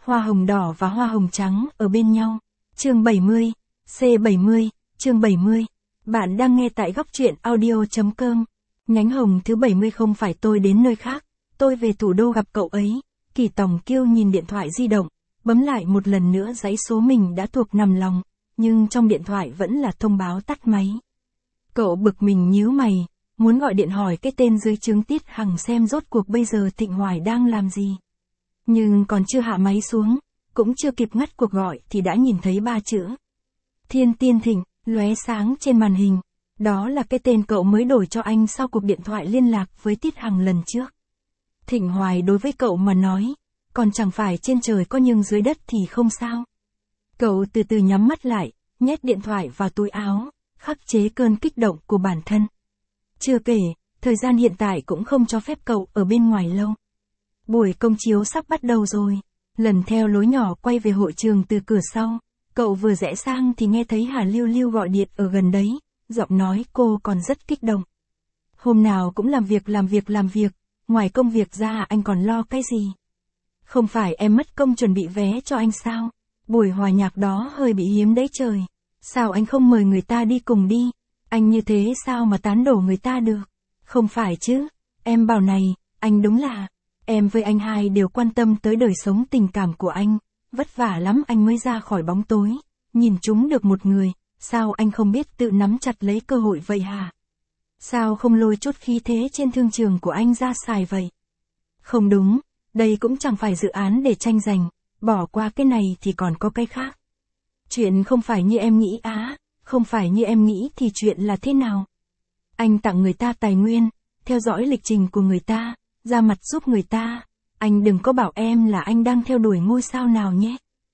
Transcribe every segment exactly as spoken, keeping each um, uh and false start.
Hoa hồng đỏ và hoa hồng trắng ở bên nhau. Chương bảy mươi, C bảy mươi, chương bảy mươi. Bạn đang nghe tại góc truyện audio chấm com. Nhánh hồng thứ bảy mươi không phải tôi đến nơi khác, tôi về thủ đô gặp cậu ấy. Kỳ Tòng Kiêu nhìn điện thoại di động, bấm lại một lần nữa dãy số mình đã thuộc nằm lòng, nhưng trong điện thoại vẫn là thông báo tắt máy. Cậu bực mình nhíu mày, muốn gọi điện hỏi cái tên dưới trướng Tiết Hằng xem rốt cuộc bây giờ Thịnh Hoài đang làm gì. Nhưng còn chưa hạ máy xuống, cũng chưa kịp ngắt cuộc gọi thì đã nhìn thấy ba chữ Thiên Tiên Thịnh lóe sáng trên màn hình. Đó là cái tên cậu mới đổi cho anh sau cuộc điện thoại liên lạc với Tiết Hằng lần trước. Thịnh Hoài đối với cậu mà nói, còn chẳng phải trên trời có nhưng dưới đất thì không sao. Cậu từ từ nhắm mắt lại, nhét điện thoại vào túi áo, khắc chế cơn kích động của bản thân. Chưa kể, thời gian hiện tại cũng không cho phép cậu ở bên ngoài lâu. Buổi công chiếu sắp bắt đầu rồi. Lần theo lối nhỏ quay về hội trường từ cửa sau, cậu vừa rẽ sang thì nghe thấy Hà Lưu Lưu gọi điện ở gần đấy, giọng nói cô còn rất kích động. Hôm nào cũng làm việc làm việc làm việc, ngoài công việc ra anh còn lo cái gì? Không phải em mất công chuẩn bị vé cho anh sao? Buổi hòa nhạc đó hơi bị hiếm đấy trời. Sao anh không mời người ta đi cùng đi? Anh như thế sao mà tán đổ người ta được? Không phải chứ, em bảo này, anh đúng là, em với anh hai đều quan tâm tới đời sống tình cảm của anh, vất vả lắm anh mới ra khỏi bóng tối, nhìn chúng được một người, sao anh không biết tự nắm chặt lấy cơ hội vậy hả? Sao không lôi chút khí thế trên thương trường của anh ra xài vậy? Không đúng, đây cũng chẳng phải dự án để tranh giành, bỏ qua cái này thì còn có cái khác. Chuyện không phải như em nghĩ á, không phải như em nghĩ thì chuyện là thế nào? Anh tặng người ta tài nguyên, theo dõi lịch trình của người ta, ra mặt giúp người ta, anh đừng có bảo em là anh đang theo đuổi ngôi sao nào nhé.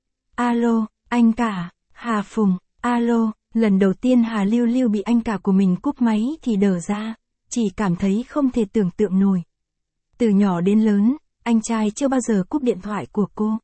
Alo, anh cả, Hà Phùng, alo, lần đầu tiên Hà Lưu Lưu bị anh cả của mình cúp máy thì đờ ra, chỉ cảm thấy không thể tưởng tượng nổi. Từ nhỏ đến lớn, anh trai chưa bao giờ cúp điện thoại của cô.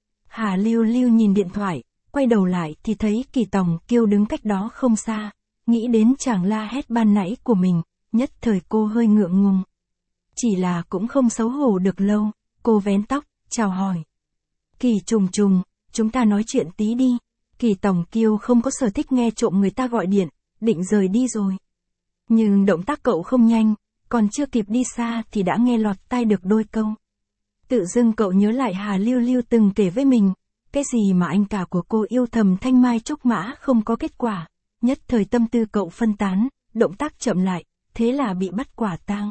Hà Lưu Lưu nhìn điện thoại, quay đầu lại thì thấy Kỳ Tòng Kiêu đứng cách đó không xa, nghĩ đến chàng la hét ban nãy của mình, nhất thời cô hơi ngượng ngùng. Chỉ là cũng không xấu hổ được lâu, cô vén tóc, chào hỏi. Kỳ trùng trùng, chúng ta nói chuyện tí đi. Kỳ Tòng Kiêu không có sở thích nghe trộm người ta gọi điện, định rời đi rồi. Nhưng động tác cậu không nhanh, còn chưa kịp đi xa thì đã nghe lọt tai được đôi câu. Tự dưng cậu nhớ lại Hà Lưu Lưu từng kể với mình, cái gì mà anh cả của cô yêu thầm thanh mai trúc mã không có kết quả, nhất thời tâm tư cậu phân tán, động tác chậm lại, thế là bị bắt quả tang.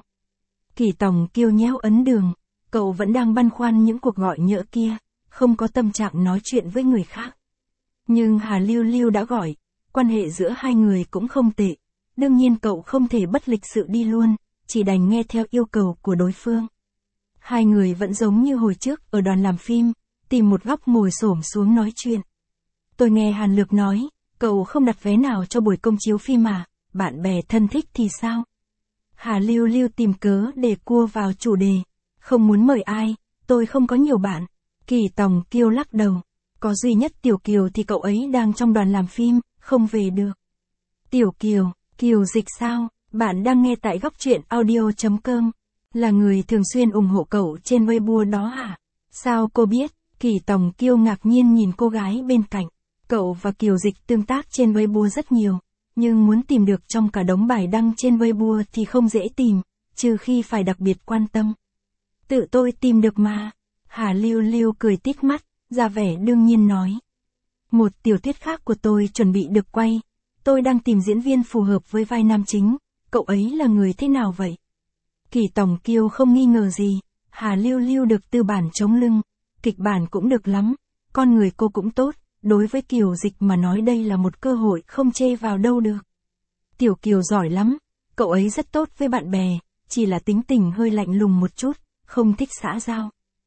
Kỳ Tòng Kiêu nhéo ấn đường, cậu vẫn đang băn khoăn những cuộc gọi nhỡ kia, không có tâm trạng nói chuyện với người khác. Nhưng Hà Lưu Lưu đã gọi, quan hệ giữa hai người cũng không tệ, đương nhiên cậu không thể bất lịch sự đi luôn, chỉ đành nghe theo yêu cầu của đối phương. Hai người vẫn giống như hồi trước ở đoàn làm phim, tìm một góc ngồi xổm xuống nói chuyện. Tôi nghe Hàn Lược nói, cậu không đặt vé nào cho buổi công chiếu phim mà, bạn bè thân thích thì sao? Hà Lưu Lưu tìm cớ để cua vào chủ đề, không muốn mời ai, tôi không có nhiều bạn. Kỳ Tòng Kiêu lắc đầu, có duy nhất Tiểu Kiều thì cậu ấy đang trong đoàn làm phim, không về được. Tiểu Kiều, Kiều Dịch sao? Bạn đang nghe tại góc truyện audio chấm com, là người thường xuyên ủng hộ cậu trên Weibo đó hả? Sao cô biết? Kỳ Tòng Kiêu ngạc nhiên nhìn cô gái bên cạnh. Cậu và Kiều Dịch tương tác trên Weibo rất nhiều, nhưng muốn tìm được trong cả đống bài đăng trên Weibo thì không dễ tìm, trừ khi phải đặc biệt quan tâm. Tự tôi tìm được mà. Hà Lưu Lưu cười tít mắt, ra vẻ đương nhiên nói. Một tiểu thuyết khác của tôi chuẩn bị được quay, tôi đang tìm diễn viên phù hợp với vai nam chính, cậu ấy là người thế nào vậy? Kỳ Tòng Kiêu không nghi ngờ gì, Hà Lưu Lưu được tư bản chống lưng, kịch bản cũng được lắm, con người cô cũng tốt, đối với Kiều Dịch mà nói đây là một cơ hội không chê vào đâu được. Tiểu Kiều giỏi lắm, cậu ấy rất tốt với bạn bè, chỉ là tính tình hơi lạnh lùng một chút, không thích xã giao.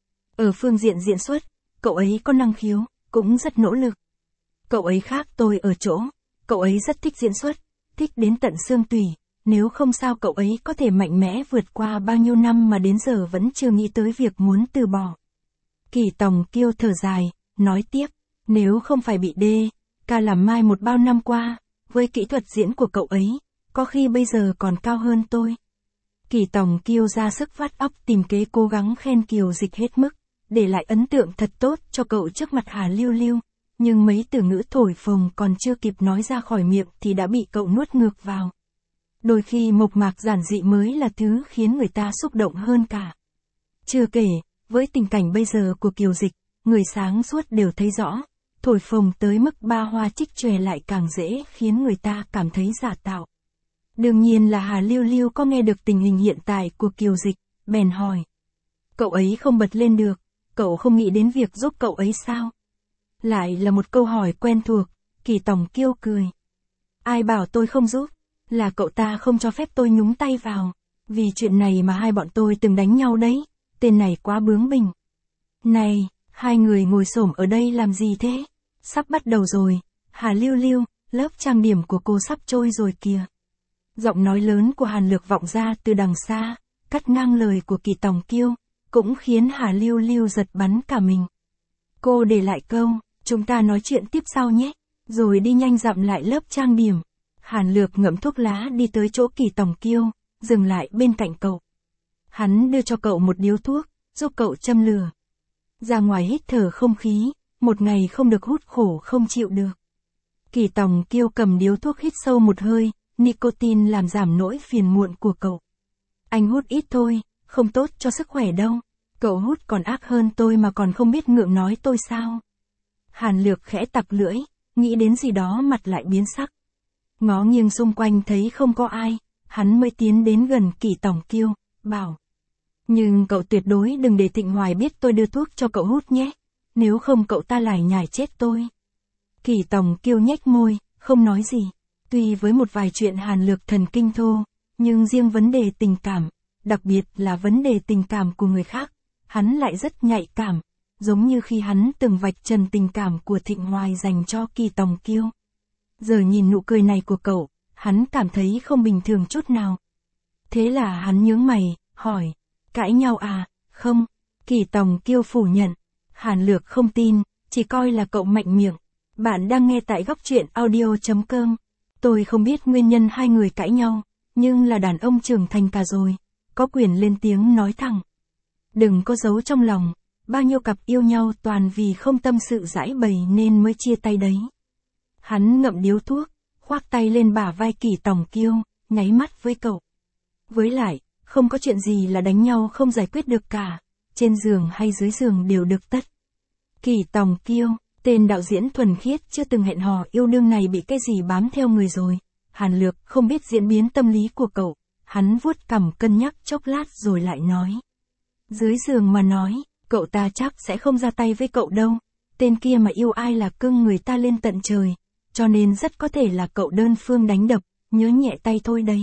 Ở phương diện diễn xuất, cậu ấy có năng khiếu, cũng rất nỗ lực. Cậu ấy khác tôi ở chỗ, cậu ấy rất thích diễn xuất, thích đến tận xương tủy, nếu không sao cậu ấy có thể mạnh mẽ vượt qua bao nhiêu năm mà đến giờ vẫn chưa nghĩ tới việc muốn từ bỏ. Kỳ Tòng Kiêu thở dài, nói tiếp, nếu không phải bị đê, ca làm mai một bao năm qua, với kỹ thuật diễn của cậu ấy, có khi bây giờ còn cao hơn tôi. Kỳ Tòng Kiêu ra sức vắt óc tìm kế cố gắng khen Kiều Dịch hết mức, để lại ấn tượng thật tốt cho cậu trước mặt Hà Lưu Lưu. Nhưng mấy từ ngữ thổi phồng còn chưa kịp nói ra khỏi miệng thì đã bị cậu nuốt ngược vào. Đôi khi mộc mạc giản dị mới là thứ khiến người ta xúc động hơn cả. Chưa kể, với tình cảnh bây giờ của Kiều Dịch, người sáng suốt đều thấy rõ, thổi phồng tới mức ba hoa trích chòe lại càng dễ khiến người ta cảm thấy giả tạo. Đương nhiên là Hà Lưu Lưu có nghe được tình hình hiện tại của Kiều Dịch, bèn hỏi. Cậu ấy không bật lên được, cậu không nghĩ đến việc giúp cậu ấy sao? Lại là một câu hỏi quen thuộc, Kỳ Tòng Kiêu cười. Ai bảo tôi không giúp, là cậu ta không cho phép tôi nhúng tay vào, vì chuyện này mà hai bọn tôi từng đánh nhau đấy, tên này quá bướng bỉnh. Này, hai người ngồi xổm ở đây làm gì thế? Sắp bắt đầu rồi, Hà Lưu Lưu, lớp trang điểm của cô sắp trôi rồi kìa. Giọng nói lớn của Hàn Lược vọng ra từ đằng xa, cắt ngang lời của Kỳ Tòng Kiêu, cũng khiến Hà Lưu Lưu giật bắn cả mình. Cô để lại câu, chúng ta nói chuyện tiếp sau nhé, rồi đi nhanh dặm lại lớp trang điểm. Hàn Lược ngậm thuốc lá đi tới chỗ Kỳ Tòng Kiêu, dừng lại bên cạnh cậu. Hắn đưa cho cậu một điếu thuốc, giúp cậu châm lửa. Ra ngoài hít thở không khí, một ngày không được hút khổ không chịu được. Kỳ Tòng Kiêu cầm điếu thuốc hít sâu một hơi, nicotine làm giảm nỗi phiền muộn của cậu. Anh hút ít thôi, không tốt cho sức khỏe đâu. Cậu hút còn ác hơn tôi mà còn không biết ngượng nói tôi sao. Hàn Lược khẽ tặc lưỡi, nghĩ đến gì đó mặt lại biến sắc. Ngó nghiêng xung quanh thấy không có ai, hắn mới tiến đến gần Kỳ Tòng Kiêu, bảo. Nhưng cậu tuyệt đối đừng để Thịnh Hoài biết tôi đưa thuốc cho cậu hút nhé, nếu không cậu ta lại nhảy chết tôi. Kỳ Tòng Kiêu nhếch môi, không nói gì. Tuy với một vài chuyện Hàn Lược thần kinh thô, nhưng riêng vấn đề tình cảm, đặc biệt là vấn đề tình cảm của người khác, hắn lại rất nhạy cảm, giống như khi hắn từng vạch trần tình cảm của Thịnh Hoài dành cho Kỳ Tòng Kiêu. Giờ nhìn nụ cười này của cậu, hắn cảm thấy không bình thường chút nào. Thế là hắn nhướng mày, hỏi, cãi nhau à? Không. Kỳ Tòng Kiêu phủ nhận. Hàn Lược không tin, chỉ coi là cậu mạnh miệng. Bạn đang nghe tại góc truyện audio chấm com. Tôi không biết nguyên nhân hai người cãi nhau, nhưng là đàn ông trưởng thành cả rồi, có quyền lên tiếng nói thẳng. Đừng có giấu trong lòng, bao nhiêu cặp yêu nhau toàn vì không tâm sự giải bày nên mới chia tay đấy. Hắn ngậm điếu thuốc, khoác tay lên bả vai Kỳ Tòng Kiêu, nháy mắt với cậu. Với lại, không có chuyện gì là đánh nhau không giải quyết được cả, trên giường hay dưới giường đều được tất. Kỳ Tòng Kiêu, tên đạo diễn thuần khiết chưa từng hẹn hò yêu đương này bị cái gì bám theo người rồi. Hàn Lược không biết diễn biến tâm lý của cậu, hắn vuốt cằm cân nhắc chốc lát rồi lại nói. Dưới giường mà nói, cậu ta chắc sẽ không ra tay với cậu đâu, tên kia mà yêu ai là cưng người ta lên tận trời, cho nên rất có thể là cậu đơn phương đánh đập, nhớ nhẹ tay thôi đấy.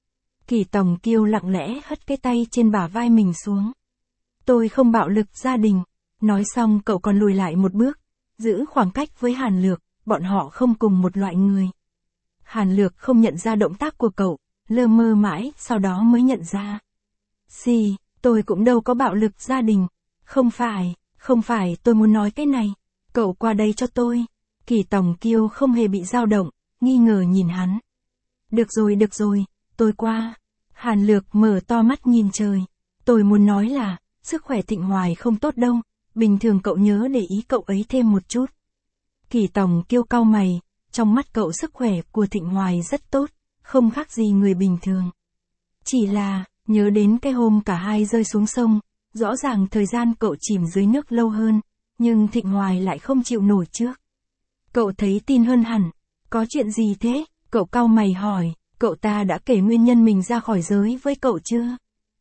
Kỳ Tòng Kiêu lặng lẽ hất cái tay trên bả vai mình xuống. Tôi không bạo lực gia đình. Nói xong cậu còn lùi lại một bước, giữ khoảng cách với Hàn Lược, bọn họ không cùng một loại người. Hàn Lược không nhận ra động tác của cậu, lơ mơ mãi, sau đó mới nhận ra. Xì, tôi cũng đâu có bạo lực gia đình. Không phải, không phải tôi muốn nói cái này. Cậu qua đây cho tôi. Kỳ Tòng Kiêu không hề bị dao động, nghi ngờ nhìn hắn. Được rồi, được rồi, tôi qua. Hàn Lược mở to mắt nhìn trời. Tôi muốn nói là, sức khỏe Thịnh Hoài không tốt đâu, bình thường cậu nhớ để ý cậu ấy thêm một chút. Kỳ Tòng Kiêu cau mày, trong mắt cậu sức khỏe của Thịnh Hoài rất tốt, không khác gì người bình thường. Chỉ là, nhớ đến cái hôm cả hai rơi xuống sông, rõ ràng thời gian cậu chìm dưới nước lâu hơn, nhưng Thịnh Hoài lại không chịu nổi trước. Cậu thấy tin hơn hẳn, có chuyện gì thế? Cậu cau mày hỏi, cậu ta đã kể nguyên nhân mình ra khỏi giới với cậu chưa?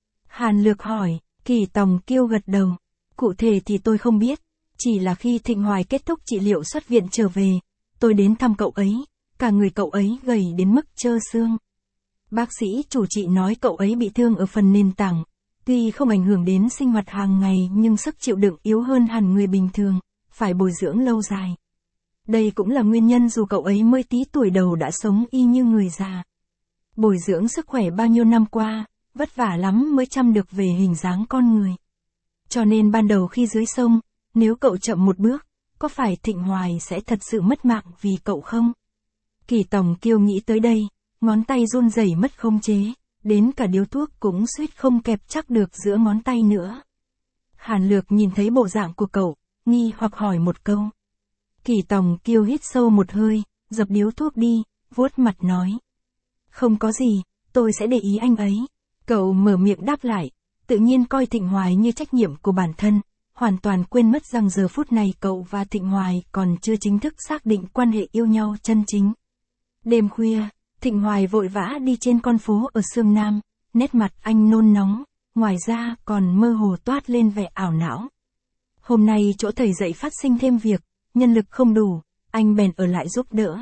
Hàn Lược hỏi, Kỳ Tòng Kiêu gật đầu. Cụ thể thì tôi không biết, chỉ là khi Thịnh Hoài kết thúc trị liệu xuất viện trở về, tôi đến thăm cậu ấy, cả người cậu ấy gầy đến mức trơ xương. Bác sĩ chủ trị nói cậu ấy bị thương ở phần nền tảng, tuy không ảnh hưởng đến sinh hoạt hàng ngày nhưng sức chịu đựng yếu hơn hẳn người bình thường, phải bồi dưỡng lâu dài. Đây cũng là nguyên nhân dù cậu ấy mới tí tuổi đầu đã sống y như người già. Bồi dưỡng sức khỏe bao nhiêu năm qua, vất vả lắm mới chăm được về hình dáng con người. Cho nên ban đầu khi dưới sông, nếu cậu chậm một bước, có phải Thịnh Hoài sẽ thật sự mất mạng vì cậu không? Kỳ Tòng Kiêu nghĩ tới đây, ngón tay run rẩy mất khống chế, đến cả điếu thuốc cũng suýt không kẹp chắc được giữa ngón tay nữa. Hàn Lược nhìn thấy bộ dạng của cậu, nghi hoặc hỏi một câu. Kỳ Tòng Kiêu hít sâu một hơi, dập điếu thuốc đi, vuốt mặt nói. Không có gì, tôi sẽ để ý anh ấy. Cậu mở miệng đáp lại, tự nhiên coi Thịnh Hoài như trách nhiệm của bản thân, hoàn toàn quên mất rằng giờ phút này cậu và Thịnh Hoài còn chưa chính thức xác định quan hệ yêu nhau chân chính. Đêm khuya, Thịnh Hoài vội vã đi trên con phố ở Sương Nam, nét mặt anh nôn nóng, ngoài ra còn mơ hồ toát lên vẻ ảo não. Hôm nay chỗ thầy dạy phát sinh thêm việc, nhân lực không đủ, anh bèn ở lại giúp đỡ.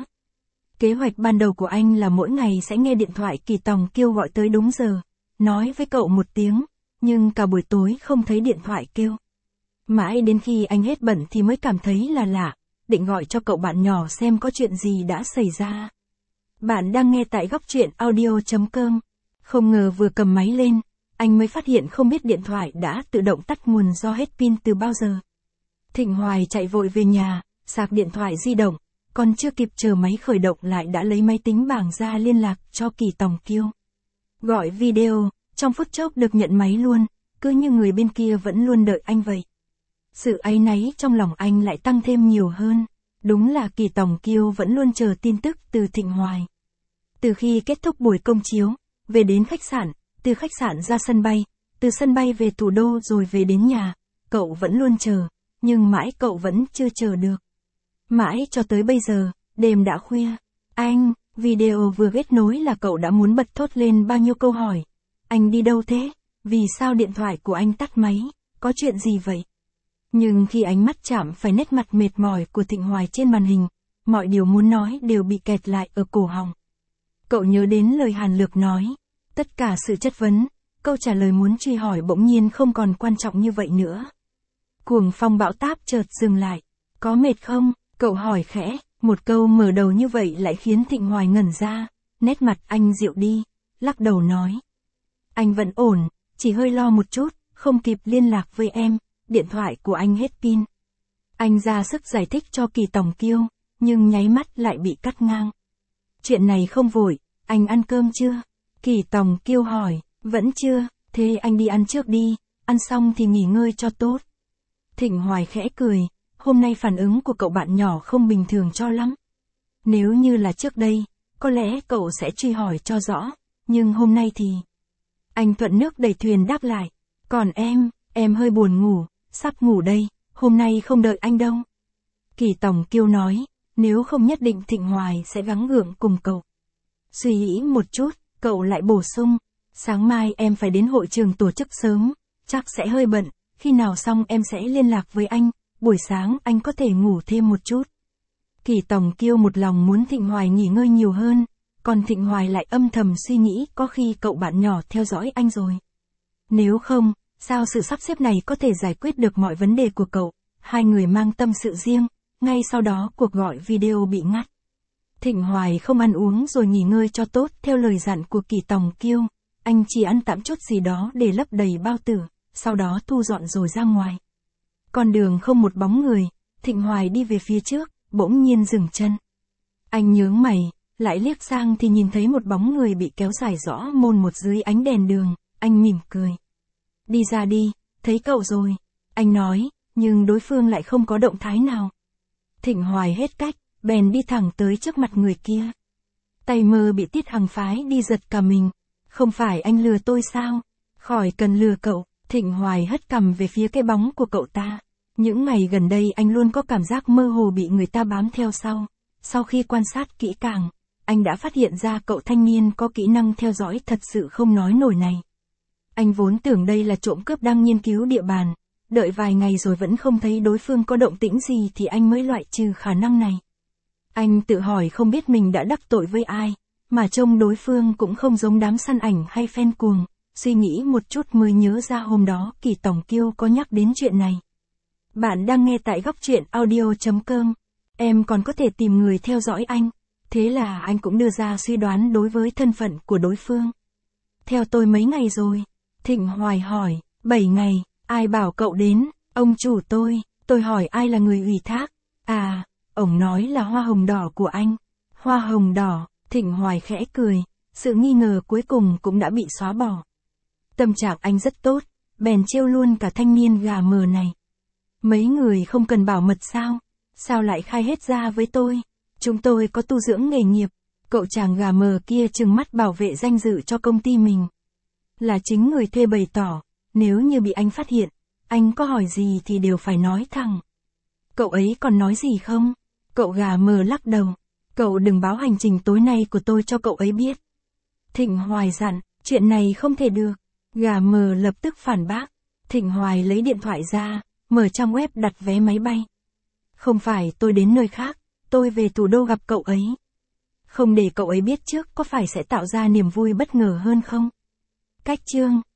Kế hoạch ban đầu của anh là mỗi ngày sẽ nghe điện thoại Kỳ Tòng Kiêu gọi tới đúng giờ, nói với cậu một tiếng, nhưng cả buổi tối không thấy điện thoại kêu. Mãi đến khi anh hết bận thì mới cảm thấy là lạ, định gọi cho cậu bạn nhỏ xem có chuyện gì đã xảy ra. Bạn đang nghe tại góc truyện audio chấm com. Không ngờ vừa cầm máy lên, anh mới phát hiện không biết điện thoại đã tự động tắt nguồn do hết pin từ bao giờ. Thịnh Hoài chạy vội về nhà, sạc điện thoại di động, còn chưa kịp chờ máy khởi động lại đã lấy máy tính bảng ra liên lạc cho Kỳ Tòng Kiêu. Gọi video, trong phút chốc được nhận máy luôn, cứ như người bên kia vẫn luôn đợi anh vậy. Sự áy náy trong lòng anh lại tăng thêm nhiều hơn, đúng là Kỳ Tòng Kiêu vẫn luôn chờ tin tức từ Thịnh Hoài. Từ khi kết thúc buổi công chiếu, về đến khách sạn, từ khách sạn ra sân bay, từ sân bay về thủ đô rồi về đến nhà, cậu vẫn luôn chờ, nhưng mãi cậu vẫn chưa chờ được. Mãi cho tới bây giờ, đêm đã khuya, anh, video vừa kết nối là cậu đã muốn bật thốt lên bao nhiêu câu hỏi. Anh đi đâu thế? Vì sao điện thoại của anh tắt máy? Có chuyện gì vậy? Nhưng khi ánh mắt chạm phải nét mặt mệt mỏi của Thịnh Hoài trên màn hình, mọi điều muốn nói đều bị kẹt lại ở cổ họng. Cậu nhớ đến lời Hàn Lược nói, tất cả sự chất vấn, câu trả lời muốn truy hỏi bỗng nhiên không còn quan trọng như vậy nữa. Cuồng phong bão táp chợt dừng lại. Có mệt không? Cậu hỏi khẽ, một câu mở đầu như vậy lại khiến Thịnh Hoài ngẩn ra, nét mặt anh dịu đi, lắc đầu nói. Anh vẫn ổn, chỉ hơi lo một chút, không kịp liên lạc với em, điện thoại của anh hết pin. Anh ra sức giải thích cho Kỳ Tòng Kiêu, nhưng nháy mắt lại bị cắt ngang. Chuyện này không vội, anh ăn cơm chưa? Kỳ Tòng Kiêu hỏi, vẫn chưa, thế anh đi ăn trước đi, ăn xong thì nghỉ ngơi cho tốt. Thịnh Hoài khẽ cười, hôm nay phản ứng của cậu bạn nhỏ không bình thường cho lắm. Nếu như là trước đây, có lẽ cậu sẽ truy hỏi cho rõ, nhưng hôm nay thì... Anh thuận nước đẩy thuyền đáp lại, còn em, em hơi buồn ngủ, sắp ngủ đây, hôm nay không đợi anh đâu. Kỳ Tòng Kiêu nói, nếu không nhất định Thịnh Hoài sẽ gắng gượng cùng cậu. Suy nghĩ một chút, cậu lại bổ sung, sáng mai em phải đến hội trường tổ chức sớm, chắc sẽ hơi bận, khi nào xong em sẽ liên lạc với anh, buổi sáng anh có thể ngủ thêm một chút. Kỳ Tòng Kiêu một lòng muốn Thịnh Hoài nghỉ ngơi nhiều hơn, còn Thịnh Hoài lại âm thầm suy nghĩ có khi cậu bạn nhỏ theo dõi anh rồi. Nếu không, sao sự sắp xếp này có thể giải quyết được mọi vấn đề của cậu? Hai người mang tâm sự riêng, ngay sau đó cuộc gọi video bị ngắt. Thịnh Hoài không ăn uống rồi nghỉ ngơi cho tốt theo lời dặn của Kỳ Tòng Kiêu, anh chỉ ăn tạm chút gì đó để lấp đầy bao tử, sau đó thu dọn rồi ra ngoài. Con đường không một bóng người, Thịnh Hoài đi về phía trước, bỗng nhiên dừng chân. Anh nhướng mày, lại liếc sang thì nhìn thấy một bóng người bị kéo dài rõ mồn một dưới ánh đèn đường, anh mỉm cười. Đi ra đi, thấy cậu rồi, anh nói, nhưng đối phương lại không có động thái nào. Thịnh Hoài hết cách, bèn đi thẳng tới trước mặt người kia. Tay mơ bị Tiết Hằng phái đi giật cả mình, không phải anh lừa tôi sao, khỏi cần lừa cậu. Thịnh Hoài hất cằm về phía cái bóng của cậu ta. Những ngày gần đây anh luôn có cảm giác mơ hồ bị người ta bám theo sau. Sau khi quan sát kỹ càng, anh đã phát hiện ra cậu thanh niên có kỹ năng theo dõi thật sự không nói nổi này. Anh vốn tưởng đây là trộm cướp đang nghiên cứu địa bàn. Đợi vài ngày rồi vẫn không thấy đối phương có động tĩnh gì thì anh mới loại trừ khả năng này. Anh tự hỏi không biết mình đã đắc tội với ai, mà trông đối phương cũng không giống đám săn ảnh hay fan cuồng. Suy nghĩ một chút mới nhớ ra hôm đó Kỳ Tòng Kiêu có nhắc đến chuyện này. Bạn đang nghe tại góc truyện audio chấm com. Em còn có thể tìm người theo dõi anh. Thế là anh cũng đưa ra suy đoán đối với thân phận của đối phương. Theo tôi mấy ngày rồi? Thịnh Hoài hỏi, bảy ngày, ai bảo cậu đến? Ông chủ tôi, tôi hỏi ai là người ủy thác? À, ông nói là hoa hồng đỏ của anh. Hoa hồng đỏ, Thịnh Hoài khẽ cười, sự nghi ngờ cuối cùng cũng đã bị xóa bỏ. Tâm trạng anh rất tốt, bèn trêu luôn cả thanh niên gà mờ này. Mấy người không cần bảo mật sao? Sao lại khai hết ra với tôi? Chúng tôi có tu dưỡng nghề nghiệp. Cậu chàng gà mờ kia trừng mắt bảo vệ danh dự cho công ty mình. Là chính người thuê bày tỏ, nếu như bị anh phát hiện, anh có hỏi gì thì đều phải nói thẳng. Cậu ấy còn nói gì không? Cậu gà mờ lắc đầu. Cậu đừng báo hành trình tối nay của tôi cho cậu ấy biết. Thịnh Hoài dặn, chuyện này không thể được. Gà mờ lập tức phản bác. Thịnh Hoài lấy điện thoại ra, mở trang web đặt vé máy bay. Không phải tôi đến nơi khác, tôi về thủ đô gặp cậu ấy. Không để cậu ấy biết trước có phải sẽ tạo ra niềm vui bất ngờ hơn không? Cách chương